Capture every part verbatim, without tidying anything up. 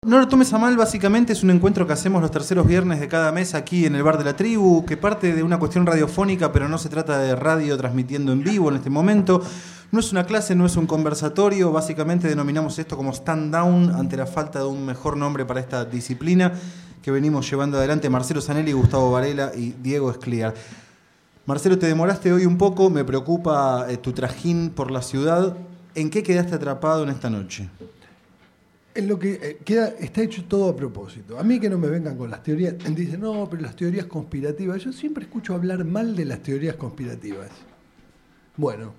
No lo tomes a mal, básicamente es un encuentro que hacemos los terceros viernes de cada mes aquí en el Bar de la Tribu, que parte de una cuestión radiofónica, pero no se trata de radio transmitiendo en vivo en este momento. No es una clase, no es un conversatorio, básicamente denominamos esto como stand down ante la falta de un mejor nombre para esta disciplina que venimos llevando adelante Marcelo Zanelli, Gustavo Varela y Diego Escliar. Marcelo, te demoraste hoy un poco, me preocupa eh, tu trajín por la ciudad. ¿En qué quedaste atrapado en esta noche? En lo que eh, queda, está hecho todo a propósito. A mí que no me vengan con las teorías, dicen, no, pero las teorías conspirativas. Yo siempre escucho hablar mal de las teorías conspirativas. Bueno,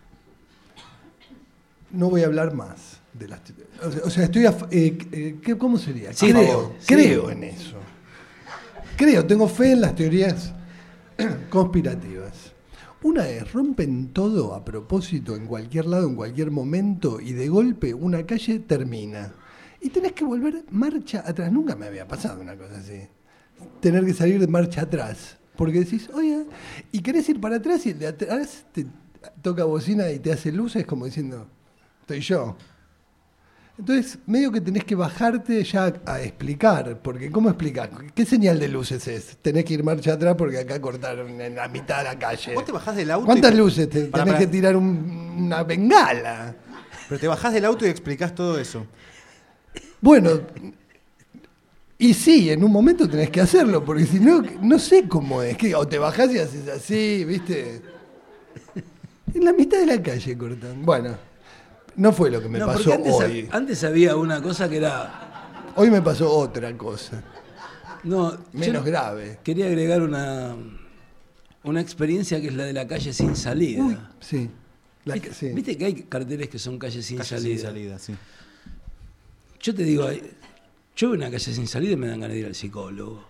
no voy a hablar más de las teorías. O sea, o sea estoy a, eh, eh, ¿cómo sería? Sí, creo, sí. creo en eso. Creo, tengo fe en las teorías conspirativas. Una es, rompen todo a propósito en cualquier lado, en cualquier momento, y de golpe una calle termina. Y tenés que volver marcha atrás. Nunca me había pasado una cosa así. Tener que salir de marcha atrás. Porque decís, oye, y querés ir para atrás y el de atrás te toca bocina y te hace luces como diciendo, estoy yo. Entonces, medio que tenés que bajarte ya a explicar, porque ¿cómo explicás? ¿Qué señal de luces es? Tenés que ir marcha atrás porque acá cortaron en la mitad de la calle. ¿Vos te bajás del auto? ¿Cuántas y... luces? Te, para, tenés para... que tirar un, una bengala. Pero te bajás del auto y explicás todo eso. Bueno, y sí, en un momento tenés que hacerlo, porque si no, no sé cómo es. Que o te bajás y haces así, ¿viste? En la mitad de la calle cortan. Bueno. No fue lo que me no, pasó antes, hoy. Antes había una cosa que era... Hoy me pasó otra cosa. No, menos grave. Quería agregar una, una experiencia que es la de la calle sin salida. Uy, sí, la, ¿Viste, sí. ¿Viste que hay carteles que son calles sin calle salida? Sin salida, sí. Yo te digo, yo veo una calle sin salida y me dan ganas de ir al psicólogo.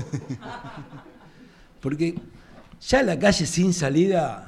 Porque ya la calle sin salida...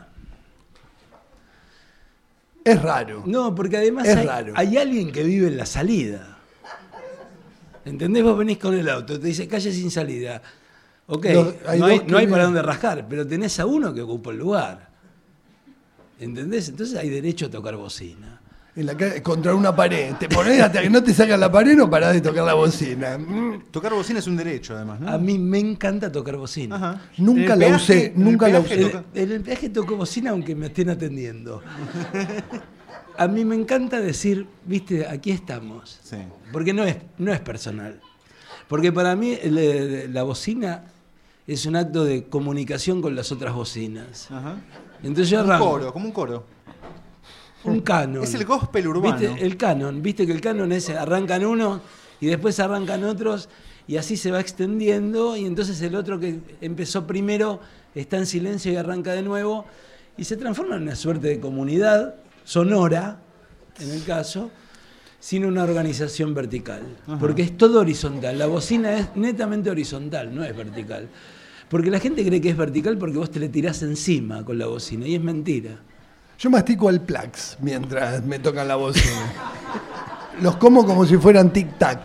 Es raro. No, porque además es hay, raro. hay alguien que vive en la salida. ¿Entendés? Vos venís con el auto, te dice calle sin salida. Ok, no hay, no hay, no hay para dónde rascar, pero tenés a uno que ocupa el lugar. ¿Entendés? Entonces hay derecho a tocar bocina. En la calle, contra una pared. Te ponés hasta que no te sacan la pared, no parás de tocar la bocina. Tocar bocina es un derecho, además, ¿no? A mí me encanta tocar bocina. Ajá. Nunca la usé, nunca la usé. En, en el peaje toco bocina aunque me estén atendiendo. A mí me encanta decir, viste, aquí estamos. Sí. Porque no es, no es personal. Porque para mí el, la bocina es un acto de comunicación con las otras bocinas. Ajá. Entonces yo arranco. Un coro, como un coro. Un canon. Es el gospel urbano. ¿Viste? El canon. Viste que el canon es arrancan unos y después arrancan otros y así se va extendiendo y entonces el otro que empezó primero está en silencio y arranca de nuevo y se transforma en una suerte de comunidad sonora, en el caso, sin una organización vertical. Ajá. Porque es todo horizontal. La bocina es netamente horizontal, no es vertical. Porque la gente cree que es vertical porque vos te le tirás encima con la bocina y es mentira. Yo mastico al Plax mientras me tocan la bocina. Los como como si fueran tic-tac.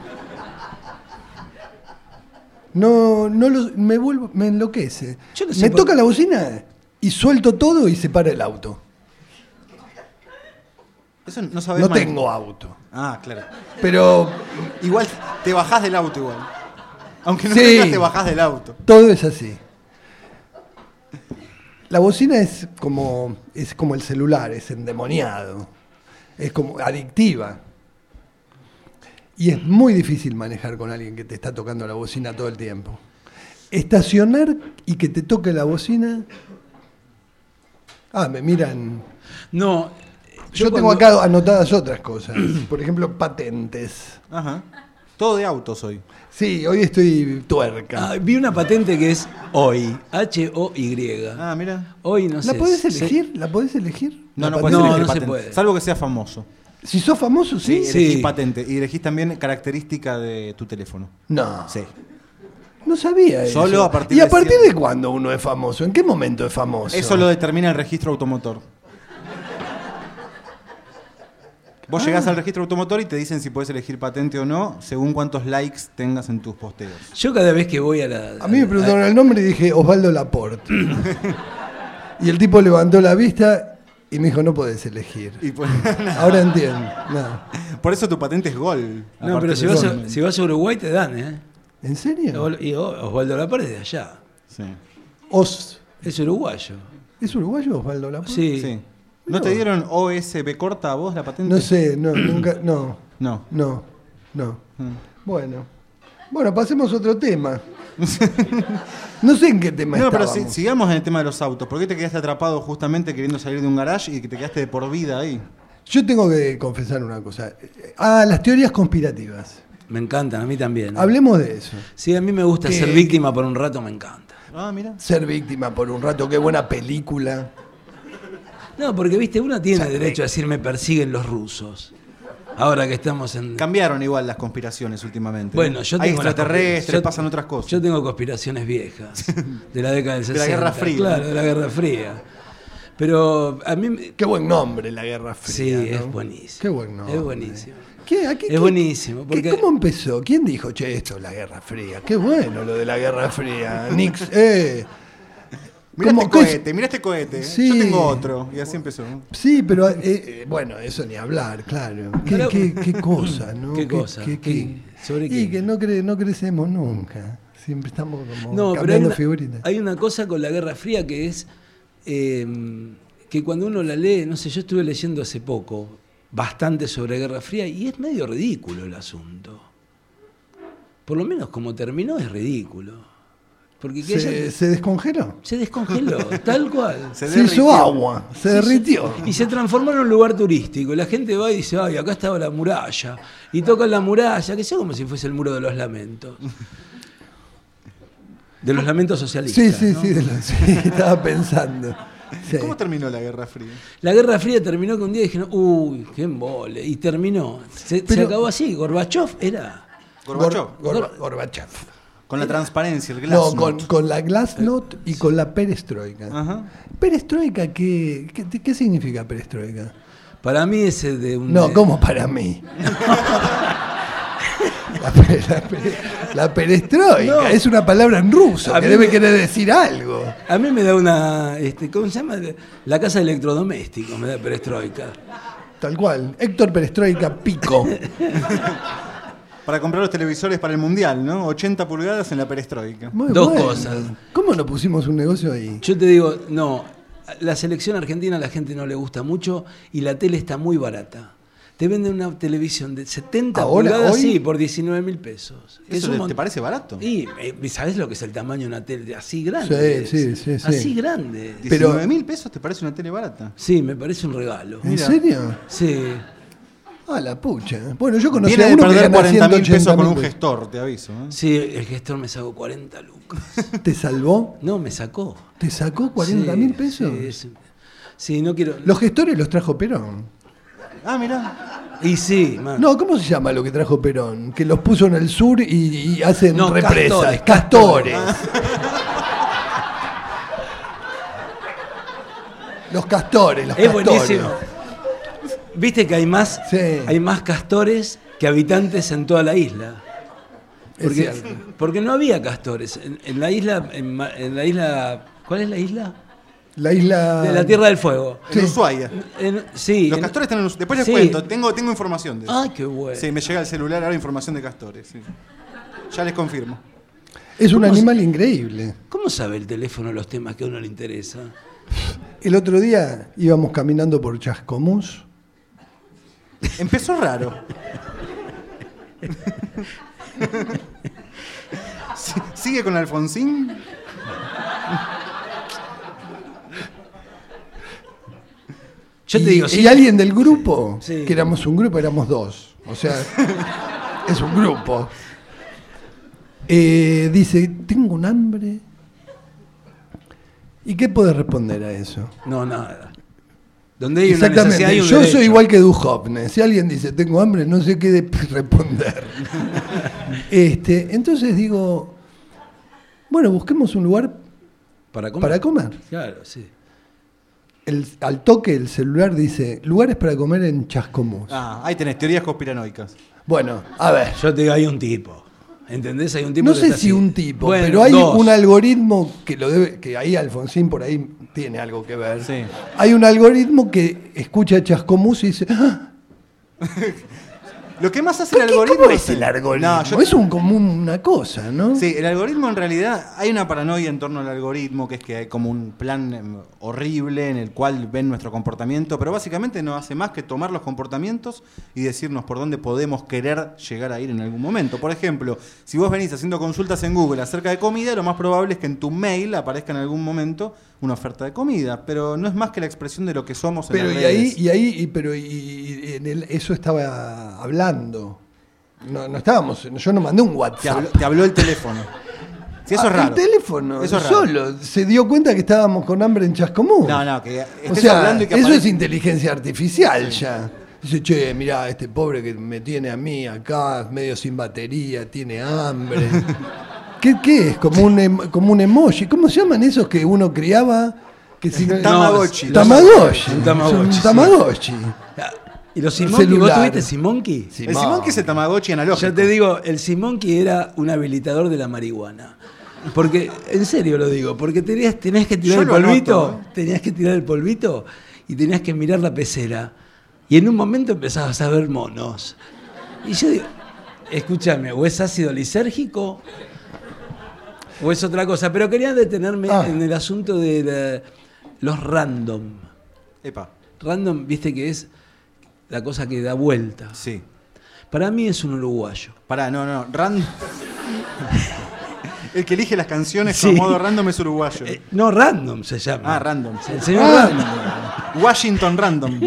No, no los, me vuelvo, me enloquece. Yo no sé me por... toca la bocina y suelto todo y se para el auto. Eso no sabés No mal. tengo auto. Ah, claro. Pero igual te bajás del auto igual. Aunque no sí, tengas, te bajás del auto. Todo es así. La bocina es como, es como el celular, es endemoniado, es como adictiva. Y es muy difícil manejar con alguien que te está tocando la bocina todo el tiempo. Estacionar y que te toque la bocina... Ah, me miran... No, yo, yo cuando... tengo acá anotadas otras cosas. Por ejemplo, patentes. Ajá. Todo de autos hoy. Sí, hoy estoy tuerca. Ah, vi una patente que es hoy, H O Y. Ah, mira. Hoy no sé. ¿La podés elegir? Se... ¿La podés elegir? No, ¿La no podés no, elegir no patente. se puede. Salvo que seas famoso. Si sos famoso, sí. Sí, elegís Sí. patente. Y elegís también característica de tu teléfono. No. Sí. No sabía eso. Solo a partir ¿Y a de partir cierto... de cuándo uno es famoso? ¿En qué momento es famoso? Eso lo determina el registro automotor. Vos ah. llegás al registro automotor y te dicen si podés elegir patente o no, según cuántos likes tengas en tus posteos. Yo cada vez que voy a la... A mí me preguntaron el nombre y dije Osvaldo Laporte. Y el tipo levantó la vista Y me dijo, no podés elegir. Y por, Ahora entiendo. No. por eso tu patente es gol. No, aparte pero si de vas, gol. a, si vas a Uruguay te dan, ¿eh? ¿En serio? Y Osvaldo Lapar es de allá. Sí. Os, Es uruguayo. ¿Es uruguayo Osvaldo Lapar? Sí. Sí. ¿No te dieron O S B corta a vos la patente? No sé, no, nunca, no, No. no, no. Mm. Bueno. Bueno, pasemos a otro tema. No sé en qué tema No, pero estábamos. si- sigamos en el tema de los autos. ¿Por qué te quedaste atrapado justamente queriendo salir de un garage y que te quedaste de por vida ahí? Yo tengo que confesar una cosa. Ah, las teorías conspirativas. Me encantan, a mí también. Hablemos de eso. Sí, a mí me gusta ¿Qué? ser víctima por un rato, me encanta. Ah, mira. Ser víctima por un rato, qué buena película. No, porque viste, uno tiene O sea, derecho a decir me persiguen los rusos. Ahora que estamos en... Cambiaron igual las conspiraciones últimamente. Bueno, yo Hay tengo las extraterrestres, conspira- yo- pasan otras cosas. Yo tengo conspiraciones viejas, de la década del De la sesenta. Guerra Fría. Claro, de la Guerra Fría. Pero a mí... me- Qué buen nombre, la Guerra Fría. Sí, ¿no? es buenísimo. Qué buen nombre. Es buenísimo. ¿Qué, a qué- Es qué- buenísimo, qué- porque- ¿Cómo empezó? ¿Quién dijo, che, esto es la Guerra Fría? Qué bueno lo de la Guerra Fría. Nix, eh. Mira ¿Cómo este que es? cohete, mira este cohete. Sí. Yo tengo otro. Y así empezó. Sí, pero eh, eh, bueno, eso ni hablar, claro. Qué, Pero- qué- qué cosa, ¿no? ¿Qué cosa? ¿Qué? ¿Sobre y qué? que no, cre- no crecemos nunca. Siempre estamos como No, pero hay cambiando una, figuritas. hay una cosa con la Guerra Fría que es eh, que cuando uno la lee, no sé, yo estuve leyendo hace poco bastante sobre Guerra Fría y es medio ridículo el asunto. Por lo menos como terminó es ridículo. Porque que Se, ella- se descongeló. se descongeló, tal cual. Se Se hizo derritió. agua, se derritió. Y se transformó en un lugar turístico. Y la gente va y dice, ay, acá estaba la muralla. Y tocan la muralla, que sea como si fuese el muro de los lamentos. De los lamentos socialistas. Sí, sí, ¿no? sí, de lo- sí, estaba pensando. Sí. ¿Cómo terminó la Guerra Fría? La Guerra Fría terminó que un día dijeron, uy, qué embole. Y terminó. Se, Pero- se acabó así. Gorbachev era. Gorbachev. Gor- Gor- Gorbachev. Con la transparencia, el No, glasnost. con, con la Glasnost y con la perestroika. Ajá. ¿Perestroika qué, qué, qué significa perestroika? Para mí ese de un... No, de- ¿cómo para mí? La, pe- la pe- la perestroika No. es una palabra en ruso A que mí debe me- querer decir algo. A mí me da una... Este, ¿cómo se llama? La casa de electrodomésticos me da perestroika. Tal cual. Héctor Perestroika Pico. Para comprar los televisores para el Mundial, ¿no? ochenta pulgadas en la perestroika. Muy Dos bueno. cosas. ¿Cómo no pusimos un negocio ahí? Yo te digo, no, la selección argentina a la gente no le gusta mucho y la tele está muy barata. Te venden una televisión de setenta Ahora, pulgadas, hoy- sí, por diecinueve mil pesos. Es ¿Eso un te, mon- te parece barato? Y eh, ¿sabes lo que es el tamaño de una tele así grande? Sí, sí, sí, sí. Así grande. Pero- ¿diecinueve mil pesos te parece una tele barata? Sí, me parece un regalo. ¿En Mira. serio? Sí. Ah, la pucha. Bueno, yo conocí Viene a de uno que perder gana cuarenta mil ciento ochenta pesos con un mil gestor, te aviso. ¿eh? Sí, el gestor me sacó cuarenta lucas. ¿Te salvó? No, me sacó. ¿Te sacó cuarenta mil Sí, pesos? Sí, es- sí, no quiero. Los gestores los trajo Perón. Ah, mirá. Y sí, man. No, ¿cómo se llama lo que trajo Perón? Que los puso en el sur y, y hacen No, represas. castores, Castores. Los castores, los Es castores. buenísimo. Viste que hay más, Sí. hay más castores que habitantes en toda la isla. Es Porque, cierto. porque no había castores. En, en la isla, en, Ma- en la isla. ¿Cuál es la isla? La isla. De la Tierra del Fuego. En Ushuaia. En- sí. Los en- castores están en Ushuaia. Después les Sí. cuento, tengo, tengo información de eso. Ay, qué bueno. Sí, me llega al celular ahora información de castores. sí. Ya les confirmo. Es un ¿Cómo animal increíble. ¿Cómo sabe el teléfono los temas que a uno le interesa? El otro día íbamos caminando por Chascomús. Empezó raro. Sí, ¿sigue con Alfonsín? Yo y, te digo, y sí. alguien del grupo, Sí. que éramos un grupo, éramos dos. O sea, es un grupo. Eh, dice, tengo un hambre. ¿Y qué puedes responder a eso? No, nada. Donde hay una Exactamente. necesidad hay un Yo derecho. soy igual que Duhovne. Si alguien dice, tengo hambre, no sé qué de- responder. este, entonces digo, bueno, busquemos un lugar ¿Para comer? para comer. Claro, sí. El- al toque el celular dice, lugares para comer en Chascomús. Ah, ahí tenés, teorías conspiranoicas. Bueno, a ver. Yo te digo, hay un tipo. ¿Entendés? Hay un tipo No que sé está si así. un tipo, Bueno, pero hay dos. un algoritmo que lo debe, que ahí Alfonsín por ahí tiene algo que ver. Sí. Hay un algoritmo que escucha Chascomús y dice, ¡ah! Lo que más hace el ¿Qué- algoritmo ¿Cómo es el algoritmo? No, yo- Es un común una cosa, ¿no? Sí, el algoritmo en realidad, hay una paranoia en torno al algoritmo, que es que hay como un plan em, horrible en el cual ven nuestro comportamiento, pero básicamente no hace más que tomar los comportamientos y decirnos por dónde podemos querer llegar a ir en algún momento. Por ejemplo, si vos venís haciendo consultas en Google acerca de comida, lo más probable es que en tu mail aparezca en algún momento una oferta de comida, pero no es más que la expresión de lo que somos en Pero las y ahí, redes. y ahí, y, pero y, y en el- eso estaba hablando. No, no estábamos, yo no mandé un Te WhatsApp. habló, te habló el teléfono. Si eso Ah, es raro. El teléfono, Eso es raro. solo. Se dio cuenta que estábamos con hambre en Chascomús. No, no, que O estés sea, hablando y que eso aparezca- es inteligencia artificial ya. Dice, che, mirá, este pobre que me tiene a mí acá, medio sin batería, tiene hambre. ¿Qué, qué es? Como un, em- como un emoji. ¿Cómo se llaman esos que uno criaba? Que si no- Tamagotchi. No, Tamagotchi. Un Tamagotchi, Es un sí. Tamagotchi. ¿Y los El Simonki? ¿Vos celular. tuviste Simonki? Sí. El Simón que es el Tamagotchi analógico. Yo te digo, el Simonki era un habilitador de la marihuana. Porque, en serio lo digo, porque tenías, tenías que tirar Yo el lo polvito, anoto, ¿eh? tenías que tirar el polvito y tenías que mirar la pecera. Y en un momento empezabas a ver monos. Y yo digo, escúchame, o es ácido lisérgico o es otra cosa. Pero quería detenerme Ah. en el asunto de la- los random. Epa, Random, viste que es la cosa que da vuelta. sí. Para mí es un uruguayo. Pará, no, no. Random. El que elige las canciones Sí. con modo random es uruguayo. Eh, no, random se llama. Ah, random. El señor Ah. Random. Washington Random.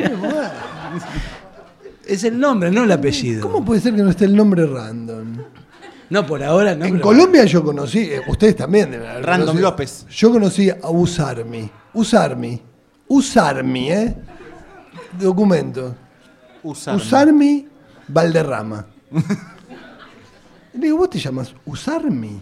Es el nombre, no el apellido. ¿Cómo puede ser que no esté el nombre random? No, por ahora no. En pero- Colombia yo conocí, eh, ustedes también deben haber Random conocido. López. Yo conocí a Usarmi. Usarmi. Usarmi, ¿eh? Documento. Usar. Usarmi Valderrama. Le digo, ¿vos te llamas Usarmi?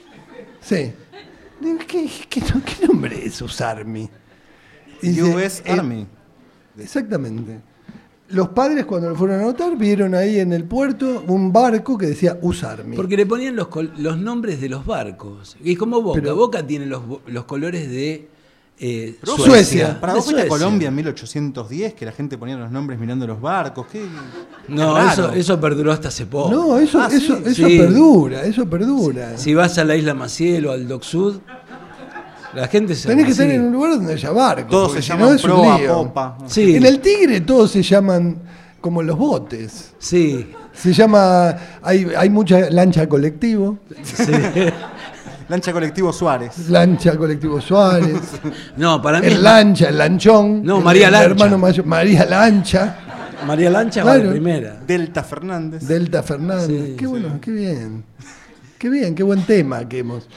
Sí. Le digo, ¿qué, qué, qué nombre es Usarmi? Y dice, U S eh, Army. Exactamente. Los padres cuando lo fueron a anotar vieron ahí en el puerto un barco que decía Usarmi. Porque le ponían los, col- los nombres de los barcos. Y como Boca. Pero- Boca tiene los, bo- los colores de eh, Pero Suecia. Suecia. Para De vos fuiste a Suecia. Colombia en mil ochocientos diez, que la gente ponía los nombres mirando los barcos. ¿Qué? No, Qué raro. eso, eso perduró hasta hace poco. No, eso, Ah, sí. eso, eso Sí. perdura, eso perdura. Si vas a la isla Maciel o al Dock Sud, la gente se Tenés que llama estar así. en un lugar donde haya barcos. Todos porque se si llaman no es un proa, lío. popa. Sí, En el Tigre todos se llaman como los botes. sí, Se llama, hay, hay mucha lancha colectivo, sí. Lancha Colectivo Suárez. lancha colectivo Suárez, No, para mí el es lancha, el lanchón, No, el- María el Lancha. hermano mayor, María Lancha, María Lancha va de Claro. primera. Delta Fernández. Delta Fernández. Sí, qué sí. bueno, qué bien. Qué bien, qué buen tema que hemos.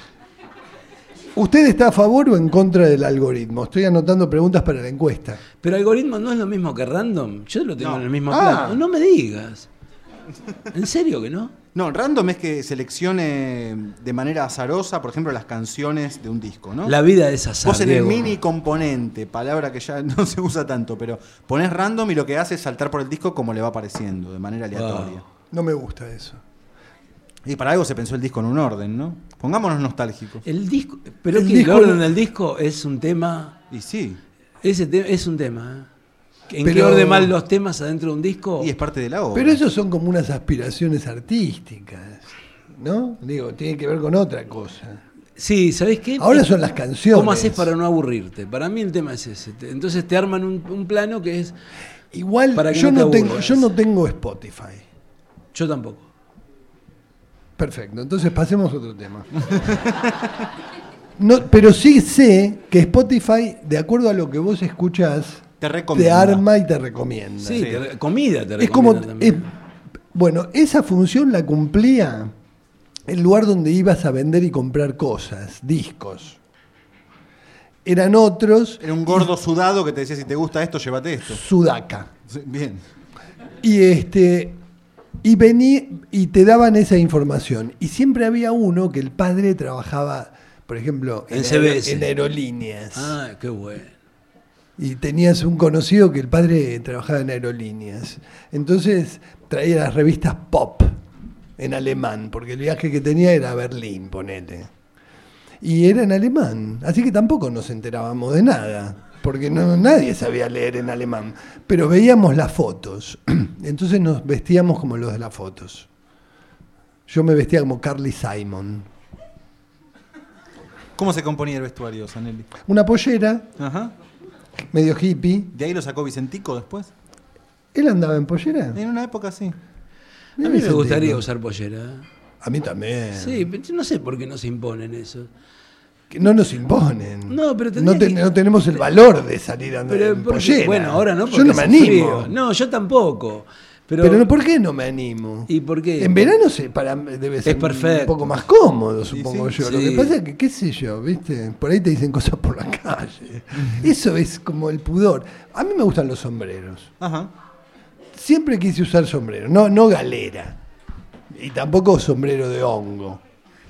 ¿Usted está a favor o en contra del algoritmo? Estoy anotando preguntas para la encuesta. Pero algoritmo no es lo mismo que random. Yo lo tengo No. en el mismo Ah. plano. No me digas. ¿En serio que no? No, random es que seleccione de manera azarosa, por ejemplo, las canciones de un disco, ¿no? La vida es azar. Vos en el Diego. mini componente, palabra que ya no se usa tanto, pero ponés random y lo que hace es saltar por el disco como le va apareciendo, de manera aleatoria. Wow. No me gusta eso. Y para algo se pensó el disco en un orden, ¿no? Pongámonos nostálgicos. El disco, pero El que disco el orden no- del disco es un tema. Y sí, Ese te- es un tema. ¿eh? ¿En qué Pero- orden van los temas adentro de un disco? y es parte de la obra. Pero eso son como unas aspiraciones artísticas, ¿no? Digo, tiene que ver con otra cosa. Sí, ¿sabés qué? Ahora Es- son las canciones. ¿Cómo haces para no aburrirte? Para mí el tema es ese. Te- Entonces te arman un, un plano que es. Igual para que yo no no, te tengo, aburras. yo no tengo Spotify. Yo tampoco. Perfecto, entonces pasemos a otro tema. No, pero sí sé que Spotify, de acuerdo a lo que vos escuchás, Te te recomienda. arma y te recomienda. Sí, Sí. te re- comida te Es como, recomiendan también. es- bueno, esa función la cumplía el lugar donde ibas a vender y comprar cosas, discos. Eran otros, Era un gordo sudado que te decía, si te gusta esto, llévate esto. Sudaca. Sí, bien. Y este y vení y te daban esa información. Y siempre había uno que el padre trabajaba, por ejemplo, En aer- C B S. en aerolíneas. Ah, qué bueno. Y tenías un conocido que el padre trabajaba en aerolíneas. Entonces traía las revistas Pop. en alemán, porque el viaje que tenía era a Berlín, ponete. Y era en alemán, así que tampoco nos enterábamos de nada, porque no, nadie sabía leer en alemán, pero veíamos las fotos, entonces nos vestíamos como los de las fotos. Yo me vestía como Carly Simon. ¿Cómo se componía el vestuario, Zanelli? Una pollera, Ajá. medio hippie. ¿De ahí lo sacó Vicentico después? ¿Él andaba en pollera? En una época sí. A mí me gustaría usar pollera. A mí también. Sí, pero yo no sé por qué no se imponen eso. Que no nos imponen. No, pero no, te, que... no tenemos el valor de salir a andar pero en porque, pollera. Bueno, ahora no, porque yo no me hace animo. Frío. No, yo tampoco. Pero, pero no, ¿por qué no me animo? ¿Y por qué? En verano se, para, debe ser es perfecto. Un poco más cómodo, supongo sí, yo. sí. Lo que pasa es que, qué sé yo, ¿viste? Por ahí te dicen cosas por la calle. Eso es como el pudor. A mí me gustan los sombreros. Ajá. Siempre quise usar sombrero, no, no galera. Y tampoco sombrero de hongo.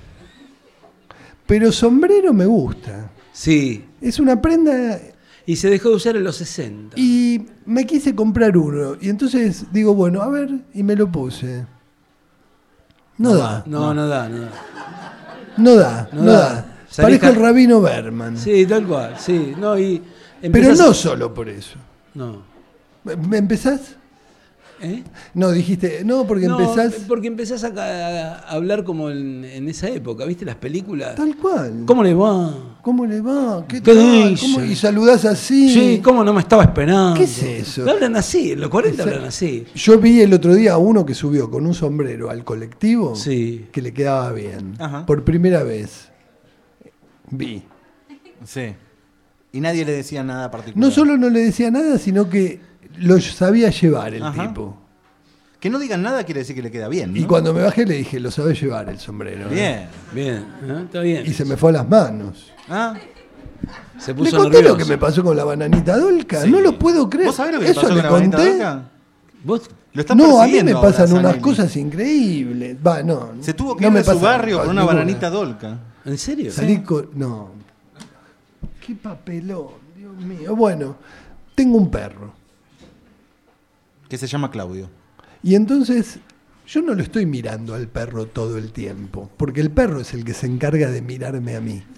Pero sombrero me gusta. Sí. Es una prenda... Y se dejó de usar en los sesenta. Y me quise comprar uno. Y entonces digo, bueno, a ver, y me lo puse. No, no da. No, no da, no da. No da, no, No da. da. Parezco Salís el rabino Berman. Sí, tal cual, sí. No, y Pero empezás- no solo por eso. No. ¿Me empezás? ¿Eh? No, dijiste, no, porque No, empezás... porque empezás a, a hablar como en, en esa época, ¿viste? Las películas. Tal cual. ¿Cómo le va? ¿Cómo le va? ¿Qué, ¿Qué tal? dice? ¿Cómo? Y saludás así. Sí, ¿cómo no me estaba esperando? ¿Qué es eso? Hablan así, en los cuarenta Esa- hablan así. Yo vi el otro día a uno que subió con un sombrero al colectivo Sí. que le quedaba bien. Ajá. Por primera vez. Vi. Sí. Y nadie le decía nada particular. No solo no le decía nada, sino que lo sabía llevar el Ajá. tipo. Que no digan nada quiere decir que le queda bien, ¿no? Y cuando me bajé le dije, lo sabe llevar el sombrero. ¿eh?". Bien. Bien, ¿eh? Está bien. Y se me fue a las manos. Ah, Se Le puso conté nervioso. lo que me pasó con la bananita dolca. sí. No lo puedo creer. ¿Vos sabés lo que le ¿Eso pasó le con la bananita conté? dolca? ¿Vos? Lo están No, a mí persiguiendo me ahora, pasan unas Zanelli. cosas increíbles. Va, no. Se tuvo que no ir me de su pasa barrio por una ninguna. bananita dolca. ¿En serio? Salí con... No. Qué papelón, Dios mío. Bueno, tengo un perro. Que se llama Claudio. Y entonces yo no lo estoy mirando al perro todo el tiempo, porque el perro es el que se encarga de mirarme a mí.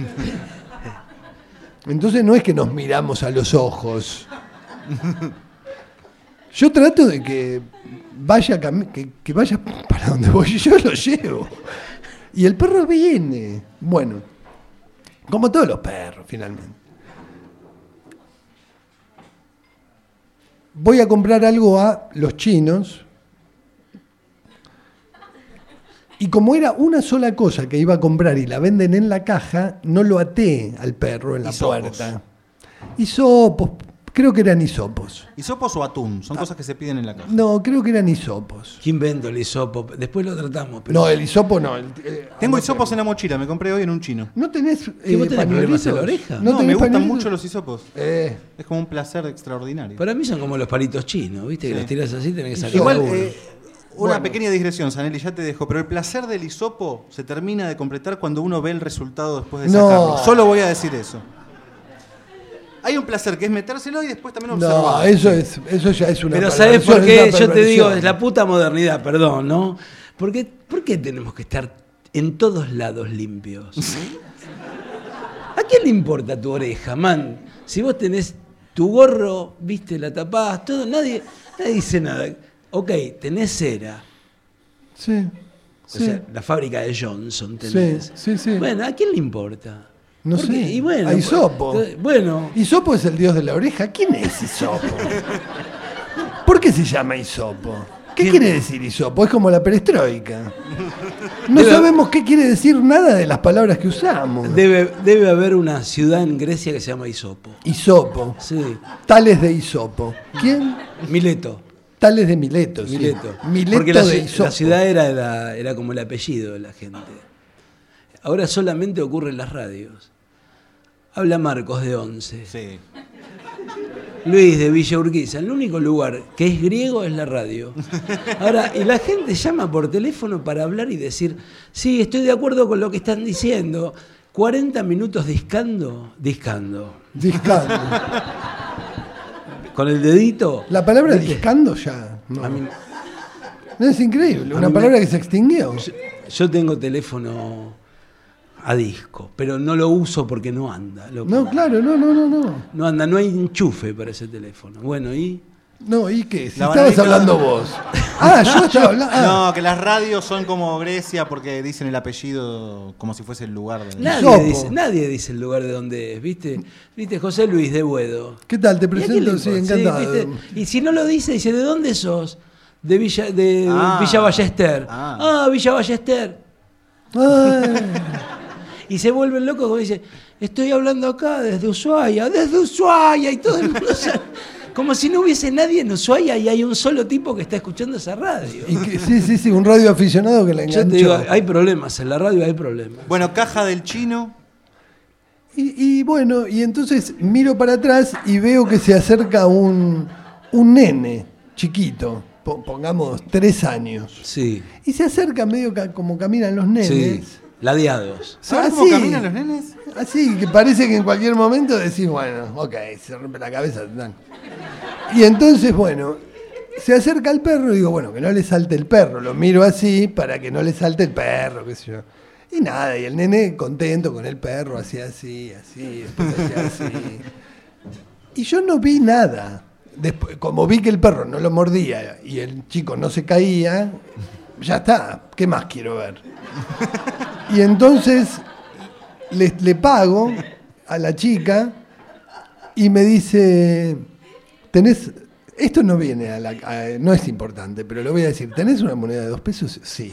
Entonces no es que nos miramos a los ojos. Yo trato de que vaya, cami- que, que vaya para donde voy y yo lo llevo. Y el perro viene. Bueno, como todos los perros, finalmente. Voy a comprar algo a los chinos. Y como era una sola cosa que iba a comprar y la venden en la caja, no lo até al perro en la Hisopos. puerta. Hisopos, creo que eran hisopos. ¿Hisopos o atún? Son cosas que se piden en la caja. No, creo que eran hisopos. ¿Quién inventó el hisopo? Después lo tratamos. Pero... No, el hisopo no. el- eh, Tengo no hisopos sé. en la mochila, me compré hoy en un chino. ¿No tenés, ¿Qué, vos tenés pañuelitos? problemas en la oreja? No, me tenés gustan pañuelitos? mucho los hisopos. Eh, Es como un placer extraordinario. Para mí son como los palitos chinos, ¿viste? Que Sí. los tirás así, tenés que sacar Igual, uno. eh, una Bueno. pequeña digresión, Zanelli, ya te dejo, pero el placer del hisopo se termina de completar cuando uno ve el resultado después de No. sacarlo. Solo voy a decir eso. Hay un placer que es metérselo y después también no, observar. eso es, eso ya es una Pero ¿sabés perversión, por es qué? una Yo te perversión. digo, es la puta modernidad, perdón, ¿no? ¿Por qué, por qué tenemos que estar en todos lados limpios? ¿A quién le importa tu oreja, man? Si vos tenés tu gorro, viste, la tapás, todo, nadie, nadie dice nada. Ok, tenés cera. Sí, O sí. sea, la fábrica de Johnson tenés. Sí, sí, sí. Bueno, ¿a quién le importa? No ¿Por sé. qué? Y bueno, A Hisopo. pues, bueno, Hisopo es el dios de la oreja. ¿Quién es Hisopo? ¿Por qué se llama Hisopo? ¿Qué ¿Quién? quiere decir hisopo? Es como la perestroika. No Debe- sabemos qué quiere decir nada de las palabras que usamos. debe, debe haber una ciudad en Grecia que se llama Hisopo. Hisopo. Sí, Tales de hisopo. ¿Quién? Mileto. Tales de Mileto. sí. Mileto. Mileto Porque la, de ci- hisopo. la ciudad era, la- era como el apellido de la gente. Ahora solamente ocurre en las radios. Habla Marcos de Once. Sí. Luis de Villa Urquiza. El único lugar que es griego es la radio. Ahora, y la gente llama por teléfono para hablar y decir, sí, estoy de acuerdo con lo que están diciendo. cuarenta minutos discando, discando. Discando. Con el dedito. La palabra discando ya. no. A mí- No, es increíble, A una mí palabra me- que se extinguió. Yo, yo tengo teléfono a disco, pero no lo uso porque no anda. loco. No, claro, no, no, no, no. No anda, no hay enchufe para ese teléfono. Bueno, y... No, ¿y qué? Si La estabas bananita- hablando vos. Ah, yo estaba hablando. ah. No, que las radios son como Grecia porque dicen el apellido como si fuese el lugar de... Nadie Sopo. dice, nadie dice el lugar de donde es, ¿viste? ¿Viste? José Luis de Buedo. ¿Qué tal? Te ¿Y a quién presento, le sí, importa? encantado. ¿viste? Y si no lo dice, dice, ¿de dónde sos? De Villa, de Ah. Villa Ballester. Ah. Ah, Villa Ballester. Ay, Y se vuelven locos como dice, estoy hablando acá desde Ushuaia, desde Ushuaia, y todo el mundo sabe. Como si no hubiese nadie en Ushuaia y hay un solo tipo que está escuchando esa radio. y que- sí, sí, sí, un radio aficionado que le Yo enganchó. te digo, hay problemas, en la radio hay problemas. Bueno, Caja del Chino. Y, y bueno, y entonces miro para atrás y veo que se acerca un, un nene chiquito, po- pongamos tres años. Sí, Y se acerca medio ca- como caminan los nenes. sí, ladeados. ¿Sabes Así. cómo caminan los nenes? Así, que parece que en cualquier momento decís, bueno, ok, se rompe la cabeza. dan. Y entonces, bueno, se acerca al perro y digo, bueno, que no le salte el perro. Lo miro así para que no le salte el perro, qué sé yo. Y nada, y el nene contento con el perro, hacía así, así, después hacía así. Y yo no vi nada. Después, como vi que el perro no lo mordía y el chico no se caía, ya está, ¿qué más quiero ver? Y entonces le, le pago a la chica y me dice, tenés, esto no viene a la, a- no es importante, pero lo voy a decir, ¿tenés una moneda de dos pesos? Sí.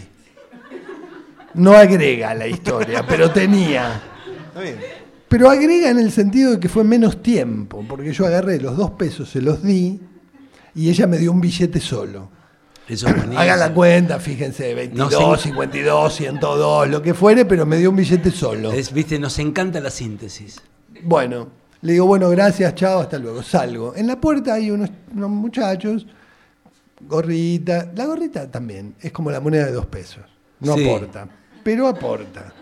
No agrega a la historia, pero tenía. Está bien. Pero agrega en el sentido de que fue menos tiempo, porque yo agarré los dos pesos, se los di y ella me dio un billete solo. Eso es buenísimo. Hagan la cuenta, fíjense, veintidós, No sé. cincuenta y dos, ciento dos, lo que fuere, pero me dio un billete solo. Es, Viste, nos encanta la síntesis. Bueno, le digo, bueno, gracias, chao, hasta luego. Salgo. En la puerta hay unos, unos muchachos, gorrita. La gorrita también es como la moneda de dos pesos. No Sí. aporta, pero aporta.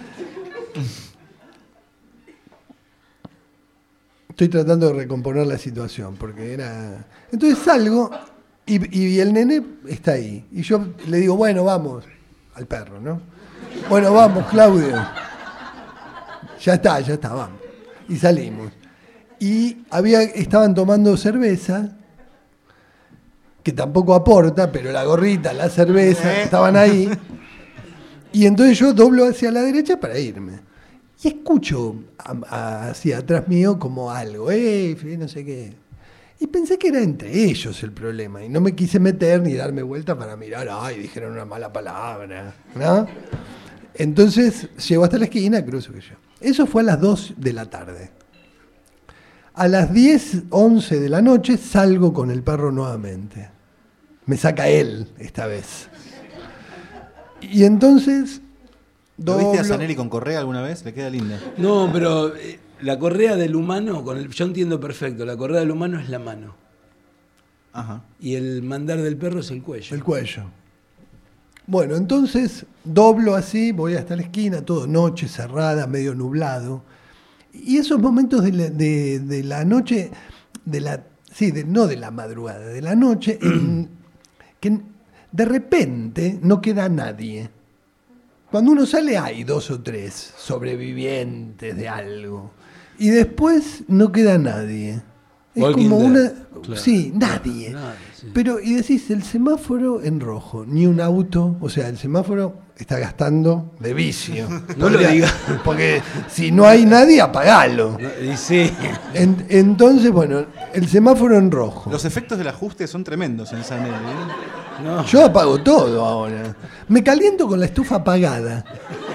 Estoy tratando de recomponer la situación, porque era... Entonces salgo y, y el nene está ahí. Y yo le digo, bueno, vamos, al perro, ¿no? Bueno, vamos, Claudio. Ya está, ya está, vamos. Y salimos. Y había, estaban tomando cerveza, que tampoco aporta, pero la gorrita, la cerveza, Eh. estaban ahí. Y entonces yo doblo hacia la derecha para irme. Y escucho a- a- hacia atrás mío como algo, eh, no sé qué. Y pensé que era entre ellos el problema. Y no me quise meter ni darme vuelta para mirar, ay, dijeron una mala palabra, ¿no? Entonces llego hasta la esquina, cruzo que yo. Eso fue a las dos de la tarde. A las diez, once de la noche salgo con el perro nuevamente. Me saca él esta vez. Y entonces... ¿Lo viste a doblo- Zanelli con correa alguna vez? Le queda linda. No, pero eh, la correa del humano, con el, yo entiendo perfecto, la correa del humano es la mano. Ajá. Y el mandar del perro es el cuello. El cuello. Bueno, entonces doblo así, voy hasta la esquina, todo noche cerrada, medio nublado. Y esos momentos de la, de, de la noche, de la, sí, de, no de la madrugada, de la noche, en, que de repente no queda nadie. Cuando uno sale hay dos o tres sobrevivientes de algo. Y después no queda nadie. Es Walking como Dead, una... claro. Sí, nadie. Nadie, sí. Pero, y decís, el semáforo en rojo, ni un auto, o sea, el semáforo está gastando de vicio. No lo Podría- digas. Porque si no hay nadie, apagalo. No, y sí. En- entonces, bueno, el semáforo en rojo. Los efectos del ajuste son tremendos en Zanelli. ¿eh? No. Yo apago todo ahora. Me caliento con la estufa apagada.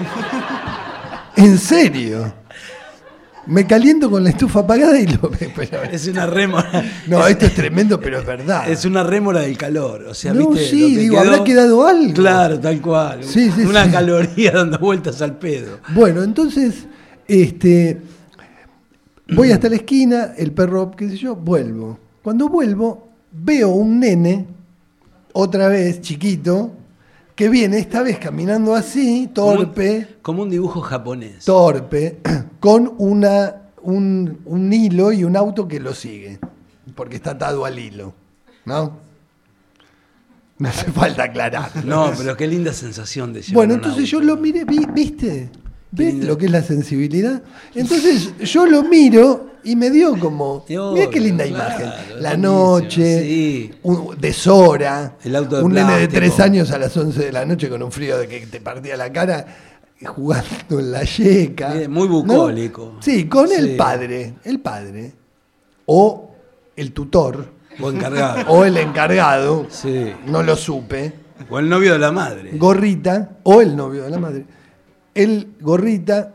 En serio. Me caliento con la estufa apagada y lo... pero- Es una rémora. no, esto es tremendo, pero es verdad. Es una rémora del calor. O sea, No, ¿viste? sí, Lo que digo, habrá quedado algo. Claro, tal cual. Sí, sí, una sí. caloría dando vueltas al pedo. Bueno, entonces, este, voy hasta la esquina, el perro, qué sé yo, vuelvo. Cuando vuelvo, veo un nene, otra vez chiquito, que viene esta vez caminando así, torpe, Como un dibujo japonés. torpe, con una, un, un hilo y un auto que lo sigue, porque está atado al hilo, ¿no? No hace falta aclarar. No, pero qué linda sensación de llevar Bueno, un entonces auto. yo lo miré, vi- ¿viste? ¿Ves lindo. lo que es la sensibilidad? Entonces yo lo miro y me dio como, Y obvio, mirá qué linda claro, imagen. es La buenísimo, noche, sí. un, deshora, El auto de un nene de plástico. tres años a las once de la noche con un frío de que te partía la cara, jugando en la yeca. Bien, muy ¿no? bucólico. Sí, con Sí. el padre, el padre, o el tutor, O encargado. o el encargado, Sí. no lo supe. O el novio de la madre. Gorrita, o el novio de la madre, el Gorrita,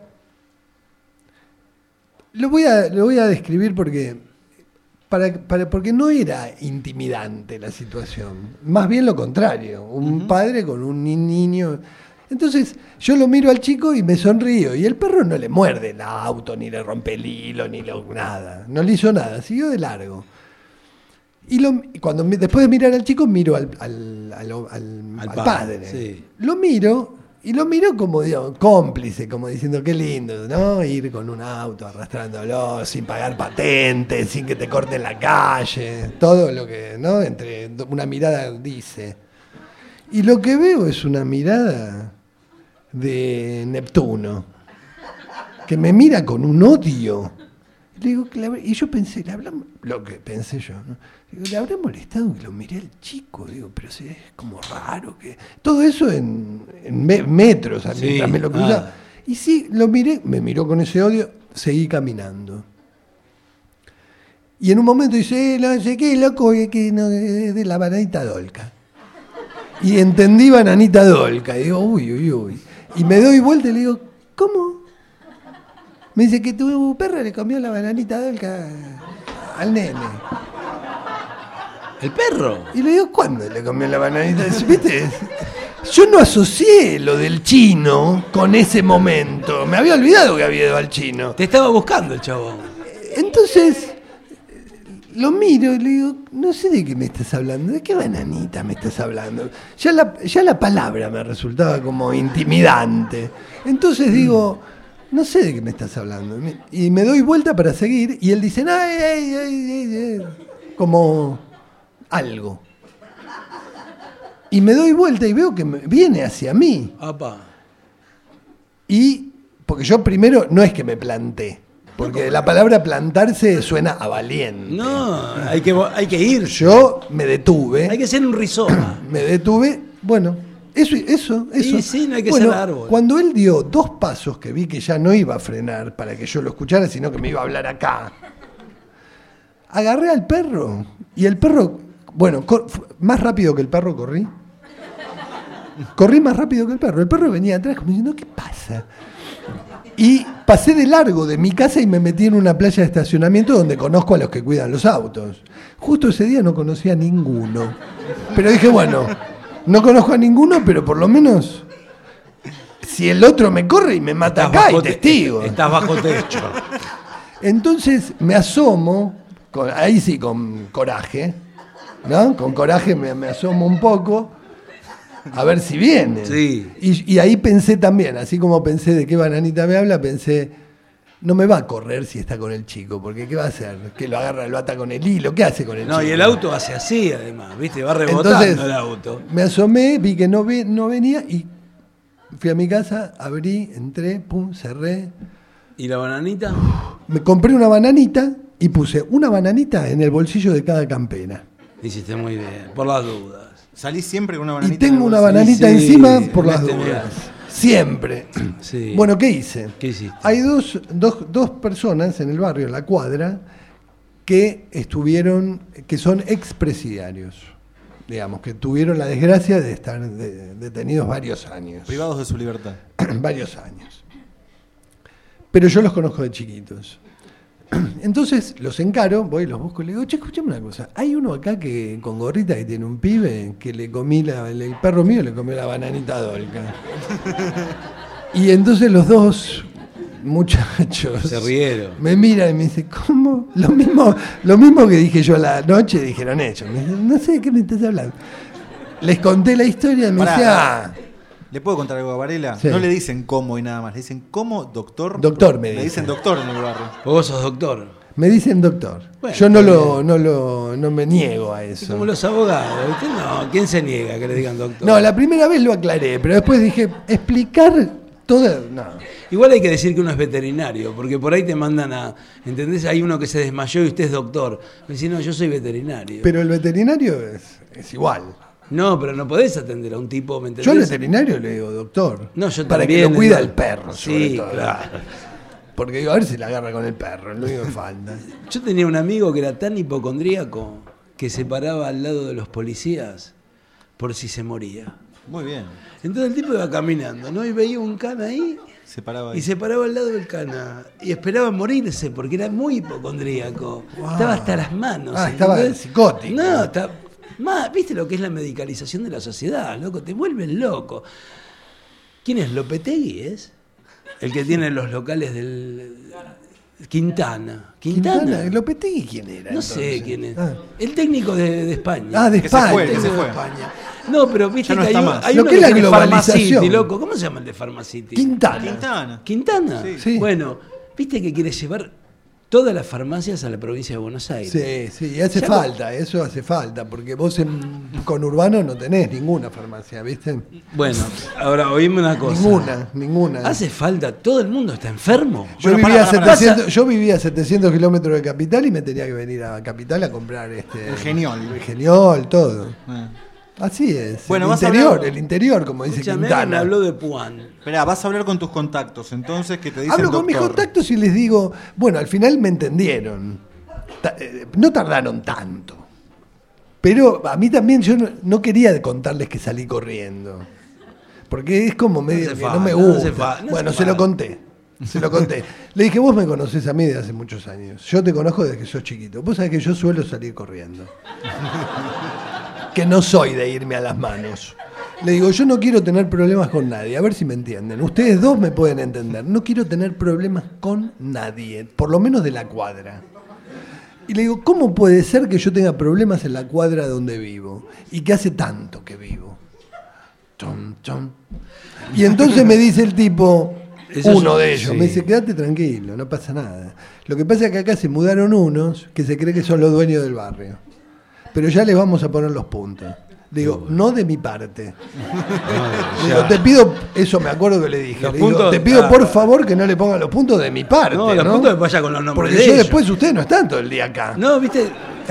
lo voy a, lo voy a describir porque, para, para- porque no era intimidante la situación, más bien lo contrario, un padre con un ni- niño. Entonces yo lo miro al chico y me sonrío, y el perro no le muerde el auto, ni le rompe el hilo, ni lo, nada, no le hizo nada, siguió de largo. Y lo, y cuando mi- después de mirar al chico, miro al, al, al- al- Al al padre, padre. sí. Lo miro, y lo miro como digamos, cómplice, como diciendo qué lindo, ¿no? Ir con un auto arrastrándolo, sin pagar patente, sin que te corten la calle, todo lo que, ¿no? Entre una mirada dice. Y lo que veo es una mirada de Neptuno, que me mira con un odio. Le digo, que la- y yo pensé, le habrá, lo que pensé yo, ¿no? Digo, le habrá molestado que lo miré al chico, digo, pero si es como raro que. Todo eso en, en me- metros, a Sí, mientras me lo cruzaba. ah. Y sí, lo miré, me miró con ese odio, seguí caminando. Y en un momento dice, eh, no sé qué, loco, es que no, es de la bananita dolca. Y entendí bananita dolca, y digo, uy, uy, uy. Y me doy vuelta y le digo, ¿cómo? Me dice que tu perro le comió la bananita dolca al nene. ¿El perro? Y le digo, ¿cuándo le comió la bananita? ¿Viste? Yo no asocié lo del chino con ese momento. Me había olvidado que había ido al chino. Te estaba buscando el chabón. Entonces, lo miro y le digo, no sé de qué me estás hablando, ¿de qué bananita me estás hablando? Ya la, ya la palabra me resultaba como intimidante. Entonces digo, no sé de qué me estás hablando. Y me doy vuelta para seguir y él dice, ay, ay, ay, ay, ay", como algo. Y me doy vuelta y veo que me- viene hacia mí. Apa. Y, porque yo primero no es que me planté, porque la palabra plantarse suena a valiente. No, hay que, hay que ir. Yo me detuve, Hay que ser un rizoma. me detuve, bueno, eso, eso, eso. Sí, sí, no hay que Bueno, ser árbol. Cuando él dio dos pasos que vi que ya no iba a frenar para que yo lo escuchara, sino que me iba a hablar acá, agarré al perro y el perro, bueno, cor- más rápido que el perro corrí. Corrí más rápido que el perro. El perro venía atrás como diciendo, ¿qué pasa? Y pasé de largo de mi casa y me metí en una playa de estacionamiento donde conozco a los que cuidan los autos. Justo ese día no conocía a ninguno. Pero dije, bueno, no conozco a ninguno, pero por lo menos si el otro me corre y me mata Estás acá, hay bajo te- testigo. Estás bajo techo. Entonces me asomo, con- ahí sí con coraje, ¿no? Con coraje me, me asomo un poco a ver si viene. Sí. Y, y ahí pensé también, así como pensé de qué bananita me habla, pensé, no me va a correr si está con el chico, porque ¿qué va a hacer? Que lo agarra, lo ata con el hilo, ¿qué hace con el No, chico? y el auto hace así, además, ¿viste? Va rebotando Entonces, el auto. me asomé, vi que no, ve- no venía y fui a mi casa, abrí, entré, pum, cerré. ¿Y la bananita? Me compré una bananita y puse una bananita en el bolsillo de cada campera. Hiciste muy bien, por las dudas. Salís siempre con una Y bananita. tengo en el una bolsillo. bananita Sí, encima sí, por las este dudas. bien. Siempre. Sí. Bueno, ¿qué hice? ¿Qué hiciste? Hay dos, dos, dos personas en el barrio, en la cuadra, que estuvieron, que son expresidiarios. Digamos, que tuvieron la desgracia de estar de- detenidos varios años. Privados de su libertad. varios años. Pero yo los conozco de chiquitos. Entonces los encaro, voy, los busco y le digo, che, escuchame una cosa, hay uno acá que con gorrita que tiene un pibe que le comí la, el, el perro mío le comió la bananita dolca. Y entonces los dos muchachos Se rieron. me miran y me dicen, ¿cómo? Lo mismo, lo mismo que dije yo a la noche, dijeron ellos. Me dicen, no sé de qué me estás hablando. Les conté la historia y me Pará, decían, pará. ah, ¿Le puedo contar algo a Varela? Sí. No le dicen cómo y nada más, le dicen cómo, doctor. Doctor, me Le dicen. dicen doctor en el barrio. Vos sos doctor. me dicen doctor. Bueno, yo no está lo, bien. no lo, no, no me niego a Y eso. como los abogados, ¿viste? No, ¿quién se niega que le digan doctor? No, la primera vez lo aclaré, pero después dije, explicar toda... No. Igual hay que decir que uno es veterinario, porque por ahí te mandan a... ¿Entendés? Hay uno que se desmayó y usted es doctor. Me dice, no, yo soy veterinario. Pero el veterinario es, es igual. No, pero no podés atender a un tipo, ¿me entendés? Yo al veterinario le digo doctor. No, yo para también, que lo cuida ¿no? el perro, sobre Sí, todo. claro. Porque digo, a ver si la agarra con el perro, es lo único que falta. Yo tenía un amigo que era tan hipocondríaco que se paraba al lado de los policías por si se moría. Muy bien. Entonces el tipo iba caminando, ¿no? Y veía un cana ahí Se paraba ahí. y se paraba al lado del cana. Y esperaba morirse porque era muy hipocondríaco. Estaba hasta las manos. Ah, estaba ¿entendés? psicótico. No, está... Más, ¿viste lo que es la medicalización de la sociedad, loco? Te vuelven loco. ¿Quién es? ¿Lopetegui es? El que tiene los locales del... Quintana. ¿Quintana? Quintana, ¿Lopetegui quién era? No entonces? sé quién es. Ah, El técnico de, de España. Ah, de Que se España. fue, que se de fue. España. No, pero viste Ya no que hay, está un- más. hay Lo uno que es la tiene globalización. Pharmacity, loco. ¿Cómo se llama el de Pharmacity? Quintana. Quintana. ¿Quintana? Sí. Sí. Bueno, viste que quiere llevar todas las farmacias a la provincia de Buenos Aires. Sí, sí, y hace Ya falta, eso hace falta, porque vos en conurbano no tenés ninguna farmacia, ¿viste? Bueno, ahora oíme una cosa. Ninguna, ninguna. Hace falta, todo el mundo está enfermo. Yo, Bueno, vivía pará, pará, pará. setecientos, yo vivía a setecientos kilómetros de Capital y me tenía que venir a Capital a comprar este El Geniol. el Geniol, todo. Eh. Así es. Bueno, el vas a interior, hablar- el interior, como dice Escúchame, me Quintana. habló de Puan. Esperá, vas a hablar con tus contactos, entonces, que te dicen Hablo con mis doctor. contactos y les digo, bueno, al final me entendieron. Ta- eh, No tardaron tanto. Pero a mí también yo no, no quería contarles que salí corriendo. Porque es como medio hace que falta, no me no gusta. hace fa- no bueno, hace se lo falta. conté. Se lo conté. Le dije, vos me conocés a mí desde hace muchos años. Yo te conozco desde que sos chiquito. Vos sabés que yo suelo salir corriendo. Que no soy de irme a las manos. Le digo, yo no quiero tener problemas con nadie. A ver si me entienden. Ustedes dos me pueden entender. No quiero tener problemas con nadie. Por lo menos de la cuadra. Y le digo, ¿cómo puede ser que yo tenga problemas en la cuadra donde vivo? Y que hace tanto que vivo. Chom, chom. Y entonces me dice el tipo, Eso uno es- de ellos, sí. me dice, quédate tranquilo, no pasa nada. Lo que pasa es que acá se mudaron unos que se cree que son los dueños del barrio. Pero ya les vamos a poner los puntos. Le digo, no de mi parte. Le digo, te pido, eso me acuerdo que le dije, Los le digo, puntos, te pido ah, por favor que no le pongan los puntos de mi parte. No, los puntos que vaya con los nombres Porque de yo ellos. después, ustedes no están todo el día acá. No, viste.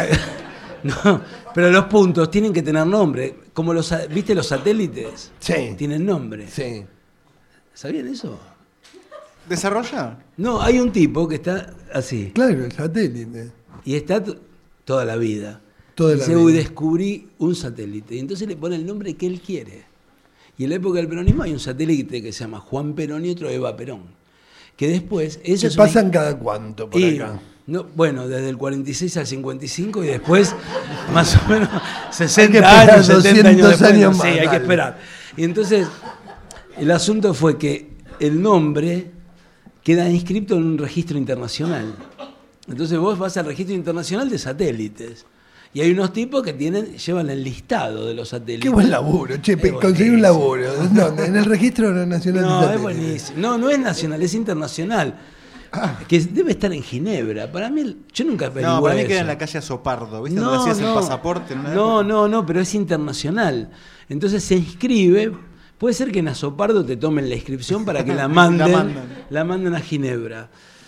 No, pero los puntos tienen que tener nombre. Como los, sa- ¿viste los satélites? Sí. Tienen nombre. Sí. ¿Sabían eso? ¿Desarrolla? No, hay un tipo que está así. Claro, el satélite. Y está t- toda la vida. Toda la Dice, vida. uy, descubrí un satélite. Y entonces le pone el nombre que él quiere. Y en la época del peronismo hay un satélite que se llama Juan Perón y otro Eva Perón. Que después... Eso ¿Qué es una- pasan cada cuánto por Y, acá? no, bueno, desde el cuarenta y seis al cincuenta y cinco y después más o menos sesenta Hay que esperar años, setenta años doscientos después. años Sí, más, hay que dale. esperar. Y entonces el asunto fue que el nombre queda inscrito en un registro internacional. Entonces vos vas al registro internacional de satélites. Y hay unos tipos que tienen, llevan el listado de los satélites. Qué buen laburo, che, Es conseguí un buenísimo. laburo. ¿Dónde? En el registro nacional de No, es satélites. buenísimo. No, no es nacional, es internacional. Ah. Que debe estar en Ginebra. Para mí, el- yo nunca averigüé No, para mí eso. queda en la calle Azopardo, ¿viste? Donde hacías el pasaporte en una no, época. no, no, pero es internacional. Entonces se inscribe. Puede ser que en Azopardo te tomen la inscripción para que la manden, La la mandan. manden a Ginebra.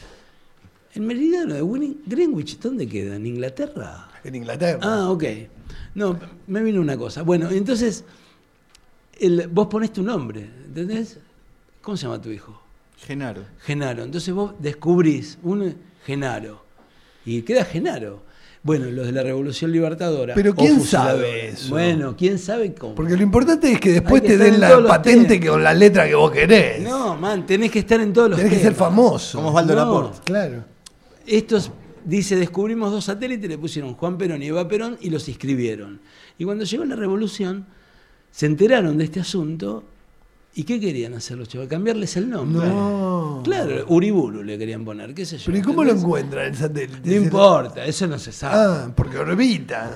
El meridiano de Winning- Greenwich, ¿dónde queda? ¿En Inglaterra? En Inglaterra. Ah, ok. No, me vino una cosa. Bueno, entonces el- vos ponés tu nombre, ¿entendés? ¿Cómo se llama tu hijo? Genaro. Genaro. Entonces vos descubrís un Genaro y queda Genaro. Bueno, los de la Revolución Libertadora. Pero o ¿quién fusiladores. sabe eso? Bueno, ¿quién sabe cómo? Porque lo importante es que después Hay que te estar den en la todos los patente temas. que con la letra que vos querés. No, man, tenés que estar en todos los Tenés que ser temas. famoso. Como Osvaldo No. Laporte. Claro. Estos, dice, descubrimos dos satélites, le pusieron Juan Perón y Eva Perón y los inscribieron. Y cuando llegó la revolución, se enteraron de este asunto. ¿Y qué querían hacer los chavos? Cambiarles el nombre. No. Claro, Uriburu le querían poner, qué sé yo. Pero ¿y cómo lo ¿entendés? encuentran el satélite? No importa, eso no se sabe. Ah, porque orbita.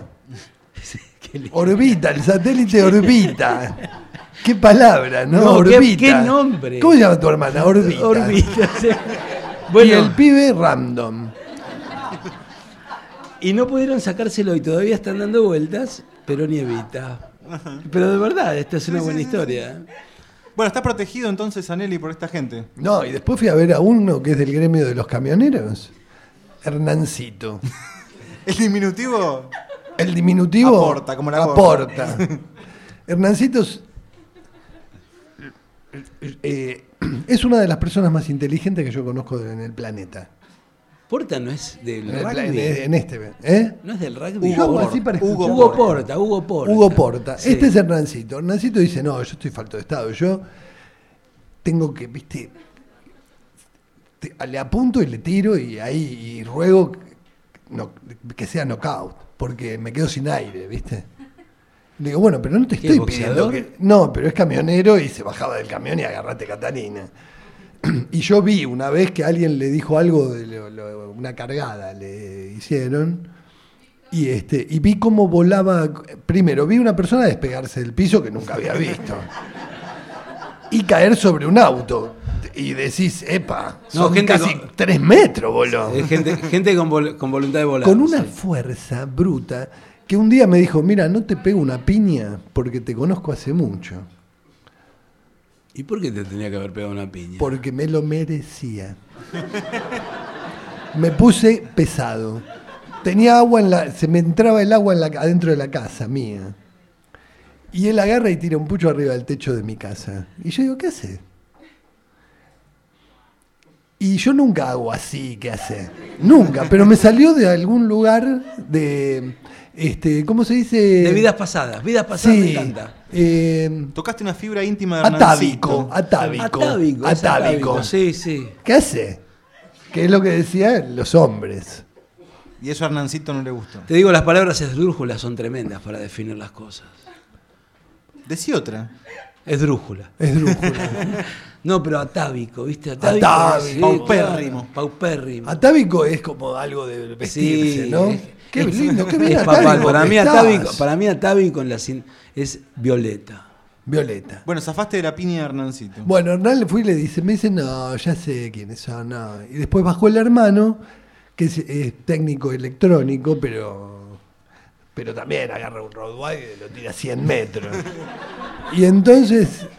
Qué lindo. Orbita, el satélite orbita. Qué palabra, ¿no? No, qué- orbita. qué nombre. ¿Cómo se llama tu hermana? Orbita. Orbita, sí. Y Bueno, el pibe random. Y no pudieron sacárselo y todavía están dando vueltas, pero nievita. Pero de verdad, esta es una Sí, buena sí, sí, historia. sí. Bueno, ¿está protegido entonces Anelli por esta gente? No, y después fui a ver a uno que es del gremio de los camioneros, Hernancito. ¿El diminutivo? El diminutivo Aporta, como la gorra. aporta. Hernancito es, eh, es una de las personas más inteligentes que yo conozco en el planeta. Porta no es del En, el pla- rugby. en este, ¿eh? No es del rugby. Hugo Hugo, así para Hugo, escuchar. Porta, Hugo Porta. Hugo Porta. Sí. Este es Hernancito. Hernancito dice, no, yo estoy falto de estado. Yo tengo que, viste, te- le apunto y le tiro y ahí y ruego no- que sea knockout, porque me quedo sin aire, viste. Le digo, bueno, pero no te ¿Qué, estoy boxeador? pidiendo que... No, pero es camionero y se bajaba del camión y agarrate Catalina. Y yo vi una vez que alguien le dijo algo, de lo- lo- una cargada le hicieron, y este y vi cómo volaba. Primero, vi una persona despegarse del piso que nunca había visto, y caer sobre un auto. Y decís, epa, No, son gente casi con- tres metros, voló. Eh, gente gente con, vol- con voluntad de volar. Con una sí. fuerza bruta, que un día me dijo, mira, no te pego una piña porque te conozco hace mucho, ¿Y por qué te tenía que haber pegado una piña? porque me lo merecía. Me puse pesado. Tenía agua en la... Se me entraba el agua en la, adentro de la casa mía. Y él agarra y tira un pucho arriba del techo de mi casa. Y yo digo, ¿qué hace? Y yo nunca hago así, ¿qué hace? Nunca, pero me salió de algún lugar de... Este, ¿cómo se dice? De vidas pasadas. Vidas pasadas Sí, me encanta. eh, Tocaste una fibra íntima de Hernancito. atávico, atávico. Atávico. es Atávico. Sí, sí. ¿Qué hace? ¿Qué es lo que decían los hombres? Y eso a Hernancito no le gustó. Te digo, las palabras esdrújulas son tremendas para definir las cosas. Decí otra. Esdrújula. Esdrújula. No, pero atávico, ¿viste? Atávico. Atávico. sí, Paupérrimo. claro, Paupérrimo. Atávico es como algo de vestirse, Sí, ¿no? es- Qué es- lindo, qué bien es atávico papal. Para que mí, estás. atávico, para mí atávico en la cin- es violeta. Violeta. Bueno, zafaste de la piña de Hernancito. Bueno, Hernán le fui y le dice, me dice, no, ya sé quiénes son, no. Y después bajó el hermano, que es, es técnico electrónico, pero, pero también agarra un Rottweiler y lo tira a cien metros. Y entonces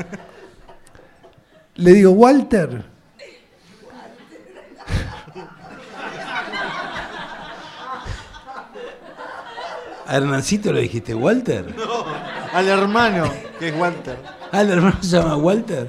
le digo, Walter, ¿A Hernancito le dijiste Walter? Al hermano, que es Walter. Ah, el hermano se llama Walter.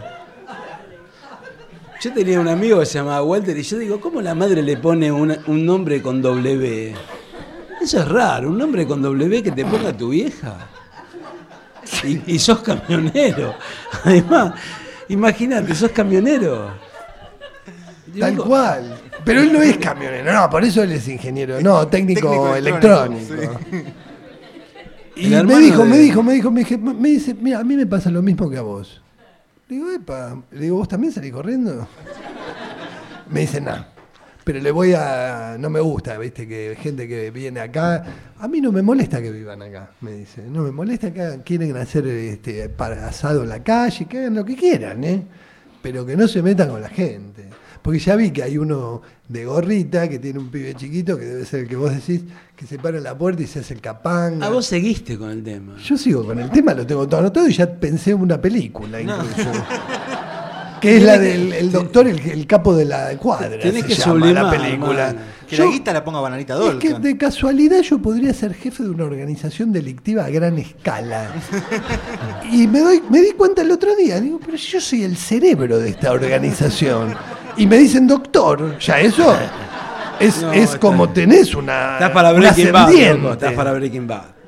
Yo tenía un amigo que se llamaba Walter y yo digo, ¿cómo la madre le pone una- un nombre con W? Eso es raro, un nombre con W que te ponga tu vieja. Y, y sos camionero. Además, imagínate, sos camionero. tal Digo, cual. Pero él no es camionero, no, por eso él es ingeniero, no, técnico, Técnico electrónico. electrónico, Y El me hermano dijo, de- me dijo, me dijo, me dije- me dice, mira, a mí me pasa lo mismo que a vos. Le digo, epa, le digo, ¿vos también salís corriendo? Me dice, no. Pero le voy a. No me gusta, viste, que gente que viene acá. A mí no me molesta que vivan acá, me dice. No me molesta que hagan- quieren hacer este para asado en la calle, que hagan lo que quieran, ¿eh? Pero que no se metan con la gente. Porque ya vi que hay uno de gorrita que tiene un pibe chiquito, que debe ser el que vos decís, que se para en la puerta y se hace el capanga. Ah, vos seguiste con el tema. Yo sigo con el tema, lo tengo todo anotado y ya pensé en una película incluso. Que es la del el doctor, el, el capo de la cuadra. Tenés se que llama sublimar, la película. hermano. Que Yo- la guita la ponga Bananita es Dolca. que de casualidad yo podría ser jefe de una organización delictiva a gran escala. Y me doy, me di cuenta el otro día, digo, pero si yo soy el cerebro de esta organización. Y me dicen doctor, ya eso es, No, es está- como tenés una. Estás para un Breaking Bad, ascendiente. loco, estás para Breaking Bad.